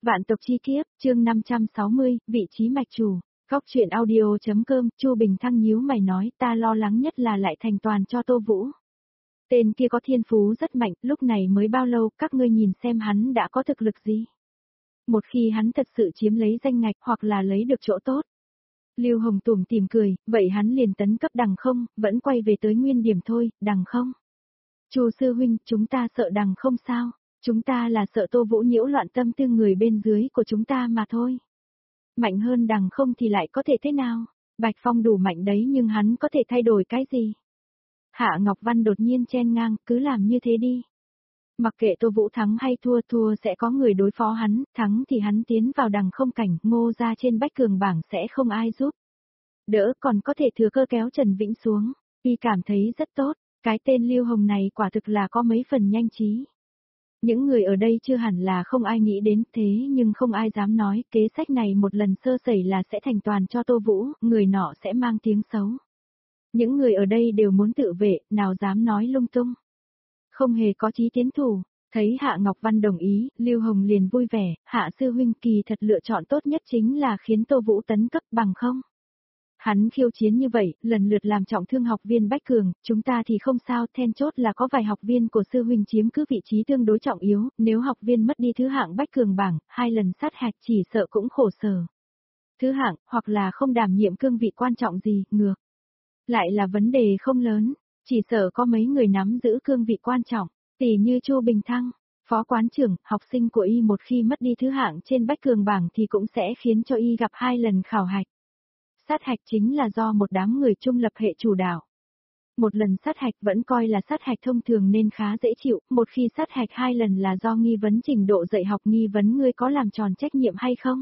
Vạn tộc chi kiếp, chương 560, vị trí mạch chủ. Góc truyện audio.com, Chu Bình Thăng nhíu mày nói, ta lo lắng nhất là lại thành toàn cho Tô Vũ. Tên kia có thiên phú rất mạnh, lúc này mới bao lâu, các ngươi nhìn xem hắn đã có thực lực gì. Một khi hắn thật sự chiếm lấy danh ngạch hoặc là lấy được chỗ tốt. Lưu Hồng tủm tỉm cười, vậy hắn liền tấn cấp đằng không, vẫn quay về tới nguyên điểm thôi, đằng không. Chu sư huynh, chúng ta sợ đằng không sao? Chúng ta là sợ Tô Vũ nhiễu loạn tâm tư người bên dưới của chúng ta mà thôi. Mạnh hơn đằng không thì lại có thể thế nào? Bạch Phong đủ mạnh đấy nhưng hắn có thể thay đổi cái gì? Hạ Ngọc Văn đột nhiên chen ngang, cứ làm như thế đi. Mặc kệ Tô Vũ thắng hay thua, thua sẽ có người đối phó hắn, thắng thì hắn tiến vào đằng không cảnh, Ngô ra trên bách cường bảng sẽ không ai giúp. Đỡ còn có thể thừa cơ kéo Trần Vĩnh xuống, y cảm thấy rất tốt, cái tên Lưu Hồng này quả thực là có mấy phần nhanh trí. Những người ở đây chưa hẳn là không ai nghĩ đến thế nhưng không ai dám nói kế sách này một lần sơ sẩy là sẽ thành toàn cho Tô Vũ, người nọ sẽ mang tiếng xấu. Những người ở đây đều muốn tự vệ, nào dám nói lung tung. Không hề có chí tiến thủ, thấy Hạ Ngọc Văn đồng ý, Lưu Hồng liền vui vẻ, Hạ sư huynh kỳ thật lựa chọn tốt nhất chính là khiến Tô Vũ tấn cấp bằng không. Hắn khiêu chiến như vậy, lần lượt làm trọng thương học viên Bách Cường, chúng ta thì không sao, then chốt là có vài học viên của sư huynh chiếm cứ vị trí tương đối trọng yếu, nếu học viên mất đi thứ hạng Bách Cường bảng, 2 lần sát hạch chỉ sợ cũng khổ sở. Thứ hạng, hoặc là không đảm nhiệm cương vị quan trọng gì, ngược. Lại là vấn đề không lớn, chỉ sợ có mấy người nắm giữ cương vị quan trọng, tỉ như Chu Bình Thăng, phó quán trưởng, học sinh của y một khi mất đi thứ hạng trên Bách Cường bảng thì cũng sẽ khiến cho y gặp 2 lần khảo hạch. Sát hạch chính là do một đám người trung lập hệ chủ đạo. Một lần sát hạch vẫn coi là sát hạch thông thường nên khá dễ chịu, một khi sát hạch 2 lần là do nghi vấn trình độ dạy học nghi vấn ngươi có làm tròn trách nhiệm hay không.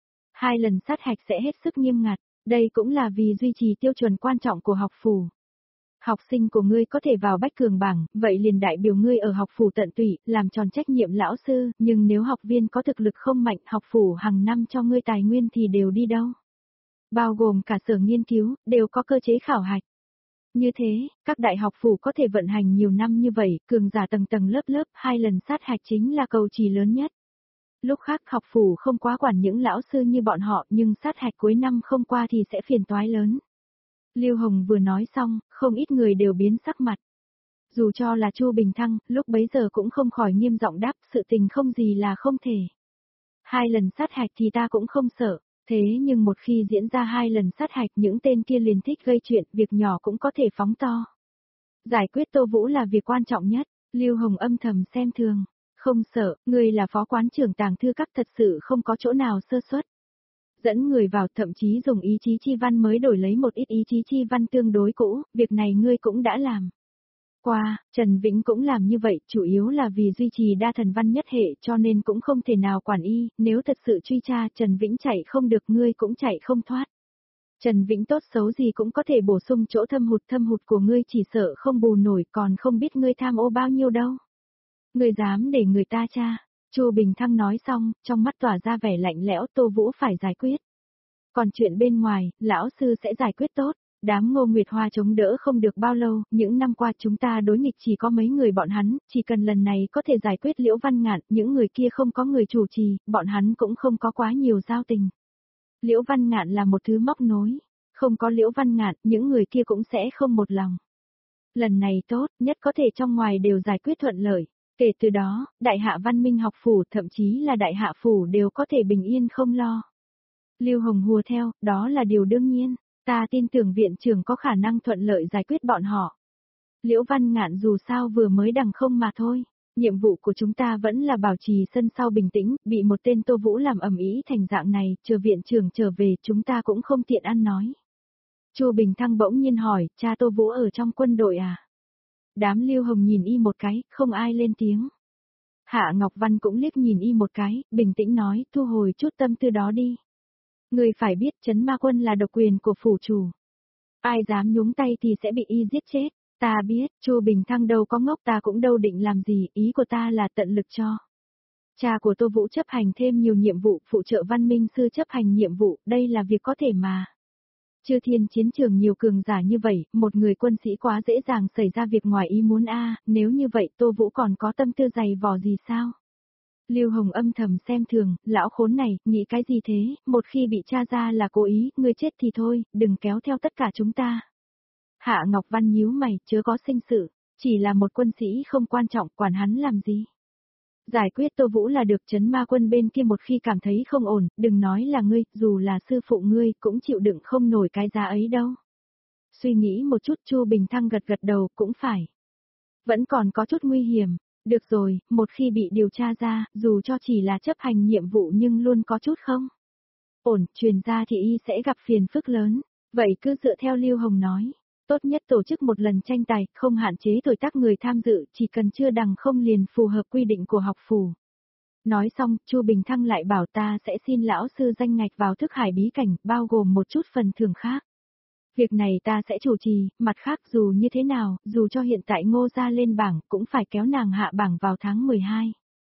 2 lần sát hạch sẽ hết sức nghiêm ngặt, đây cũng là vì duy trì tiêu chuẩn quan trọng của học phủ. Học sinh của ngươi có thể vào Bách Cường bảng, vậy liền đại biểu ngươi ở học phủ tận tụy, làm tròn trách nhiệm lão sư, nhưng nếu học viên có thực lực không mạnh, học phủ hàng năm cho ngươi tài nguyên thì đều đi đâu. Bao gồm cả sở nghiên cứu, đều có cơ chế khảo hạch. Như thế, các đại học phủ có thể vận hành nhiều năm như vậy, cường giả tầng tầng lớp lớp, 2 lần sát hạch chính là cầu trì lớn nhất. Lúc khác học phủ không quá quản những lão sư như bọn họ, nhưng sát hạch cuối năm không qua thì sẽ phiền toái lớn. Lưu Hồng vừa nói xong, không ít người đều biến sắc mặt. Dù cho là Chu Bình Thăng, lúc bấy giờ cũng không khỏi nghiêm giọng đáp, sự tình không gì là không thể. 2 lần sát hạch thì ta cũng không sợ. Thế nhưng một khi diễn ra 2 lần sát hạch những tên kia liền thích gây chuyện, việc nhỏ cũng có thể phóng to. Giải quyết Tô Vũ là việc quan trọng nhất, Lưu Hồng âm thầm xem thường. Không sợ, người là phó quán trưởng tàng thư các thật sự không có chỗ nào sơ suất. Dẫn người vào thậm chí dùng ý chí chi văn mới đổi lấy một ít ý chí chi văn tương đối cũ, việc này ngươi cũng đã làm. Qua, Trần Vĩnh cũng làm như vậy, chủ yếu là vì duy trì đa thần văn nhất hệ cho nên cũng không thể nào quản y, nếu thật sự truy tra Trần Vĩnh chạy không được ngươi cũng chạy không thoát. Trần Vĩnh tốt xấu gì cũng có thể bổ sung chỗ thâm hụt của ngươi chỉ sợ không bù nổi còn không biết ngươi tham ô bao nhiêu đâu. Ngươi dám để người ta tra, Chu Bình Thăng nói xong, trong mắt tỏa ra vẻ lạnh lẽo Tô Vũ phải giải quyết. Còn chuyện bên ngoài, lão sư sẽ giải quyết tốt. Đám Ngô Nguyệt Hoa chống đỡ không được bao lâu, những năm qua chúng ta đối nghịch chỉ có mấy người bọn hắn, chỉ cần lần này có thể giải quyết Liễu Văn Ngạn, những người kia không có người chủ trì, bọn hắn cũng không có quá nhiều giao tình. Liễu Văn Ngạn là một thứ móc nối, không có Liễu Văn Ngạn, những người kia cũng sẽ không một lòng. Lần này tốt, nhất có thể trong ngoài đều giải quyết thuận lợi, kể từ đó, Đại Hạ Văn Minh học phủ thậm chí là Đại Hạ phủ đều có thể bình yên không lo. Lưu Hồng hùa theo, đó là điều đương nhiên. Ta tin tưởng viện trưởng có khả năng thuận lợi giải quyết bọn họ. Liễu Văn Ngạn dù sao vừa mới đằng không mà thôi. Nhiệm vụ của chúng ta vẫn là bảo trì sân sau bình tĩnh, bị một tên Tô Vũ làm ầm ĩ thành dạng này, chờ viện trưởng trở về chúng ta cũng không tiện ăn nói. Chu Bình Thăng bỗng nhiên hỏi, cha Tô Vũ ở trong quân đội à? Đám Lưu Hồng nhìn y một cái, không ai lên tiếng. Hạ Ngọc Văn cũng liếc nhìn y một cái, bình tĩnh nói, thu hồi chút tâm tư đó đi. Người phải biết Trấn Ma Quân là độc quyền của phủ chủ. Ai dám nhúng tay thì sẽ bị y giết chết. Ta biết, Chu Bình Thăng đâu có ngốc ta cũng đâu định làm gì, ý của ta là tận lực cho. Cha của Tô Vũ chấp hành thêm nhiều nhiệm vụ, phụ trợ Văn Minh Sư chấp hành nhiệm vụ, đây là việc có thể mà. Chư thiên chiến trường nhiều cường giả như vậy, một người quân sĩ quá dễ dàng xảy ra việc ngoài ý muốn a, nếu như vậy Tô Vũ còn có tâm tư dày vò gì sao? Lưu Hồng âm thầm xem thường, lão khốn này, nghĩ cái gì thế, một khi bị tra ra là cố ý, ngươi chết thì thôi, đừng kéo theo tất cả chúng ta. Hạ Ngọc Văn nhíu mày, chớ có sinh sự, chỉ là một quân sĩ không quan trọng, quản hắn làm gì. Giải quyết Tô Vũ là được. Trấn Ma Quân bên kia một khi cảm thấy không ổn, đừng nói là ngươi, dù là sư phụ ngươi cũng chịu đựng không nổi cái giá ấy đâu. Suy nghĩ một chút, Chu Bình Thăng gật gật đầu, cũng phải. Vẫn còn có chút nguy hiểm. Được rồi, một khi bị điều tra ra, dù cho chỉ là chấp hành nhiệm vụ nhưng luôn có chút không ổn, truyền ra thì y sẽ gặp phiền phức lớn. Vậy cứ dựa theo Lưu Hồng nói. Tốt nhất tổ chức một lần tranh tài, không hạn chế tuổi tác người tham dự, chỉ cần chưa đằng không liền phù hợp quy định của học phủ. Nói xong, Chu Bình Thăng lại bảo ta sẽ xin lão sư danh ngạch vào thức hải bí cảnh, bao gồm một chút phần thưởng khác. Việc này ta sẽ chủ trì, mặt khác dù như thế nào, dù cho hiện tại Ngô gia lên bảng, cũng phải kéo nàng hạ bảng vào tháng 12.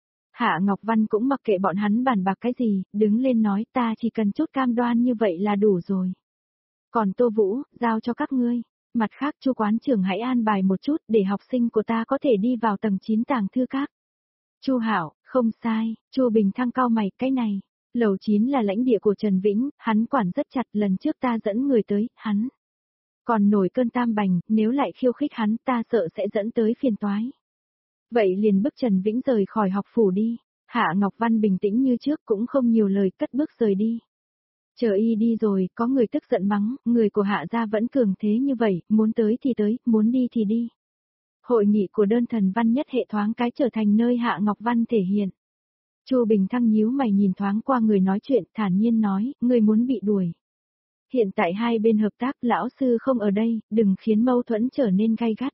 Hạ Ngọc Văn cũng mặc kệ bọn hắn bàn bạc cái gì, đứng lên nói ta chỉ cần chút cam đoan như vậy là đủ rồi. Còn Tô Vũ, giao cho các ngươi. Mặt khác Chu quán trưởng hãy an bài một chút để học sinh của ta có thể đi vào tầng 9 tàng thư các. Chu Hảo, không sai, Chu Bình Thăng cau mày, cái này. Lầu 9 là lãnh địa của Trần Vĩnh, hắn quản rất chặt, lần trước ta dẫn người tới, hắn còn nổi cơn tam bành, nếu lại khiêu khích hắn ta sợ sẽ dẫn tới phiền toái. Vậy liền bức Trần Vĩnh rời khỏi học phủ đi. Hạ Ngọc Văn bình tĩnh như trước cũng không nhiều lời, cất bước rời đi. Chờ y đi rồi, có người tức giận mắng, người của Hạ gia vẫn cường thế như vậy, muốn tới thì tới, muốn đi thì đi. Hội nghị của đơn thần văn nhất hệ thoáng cái trở thành nơi Hạ Ngọc Văn thể hiện. Chu Bình Thăng nhíu mày nhìn thoáng qua người nói chuyện, thản nhiên nói, người muốn bị đuổi. Hiện tại hai bên hợp tác, lão sư không ở đây, đừng khiến mâu thuẫn trở nên gay gắt.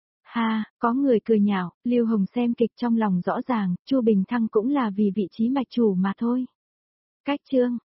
Ha, có người cười nhạo, Lưu Hồng xem kịch trong lòng rõ ràng, Chu Bình Thăng cũng là vì vị trí mạch chủ mà thôi. Cách chương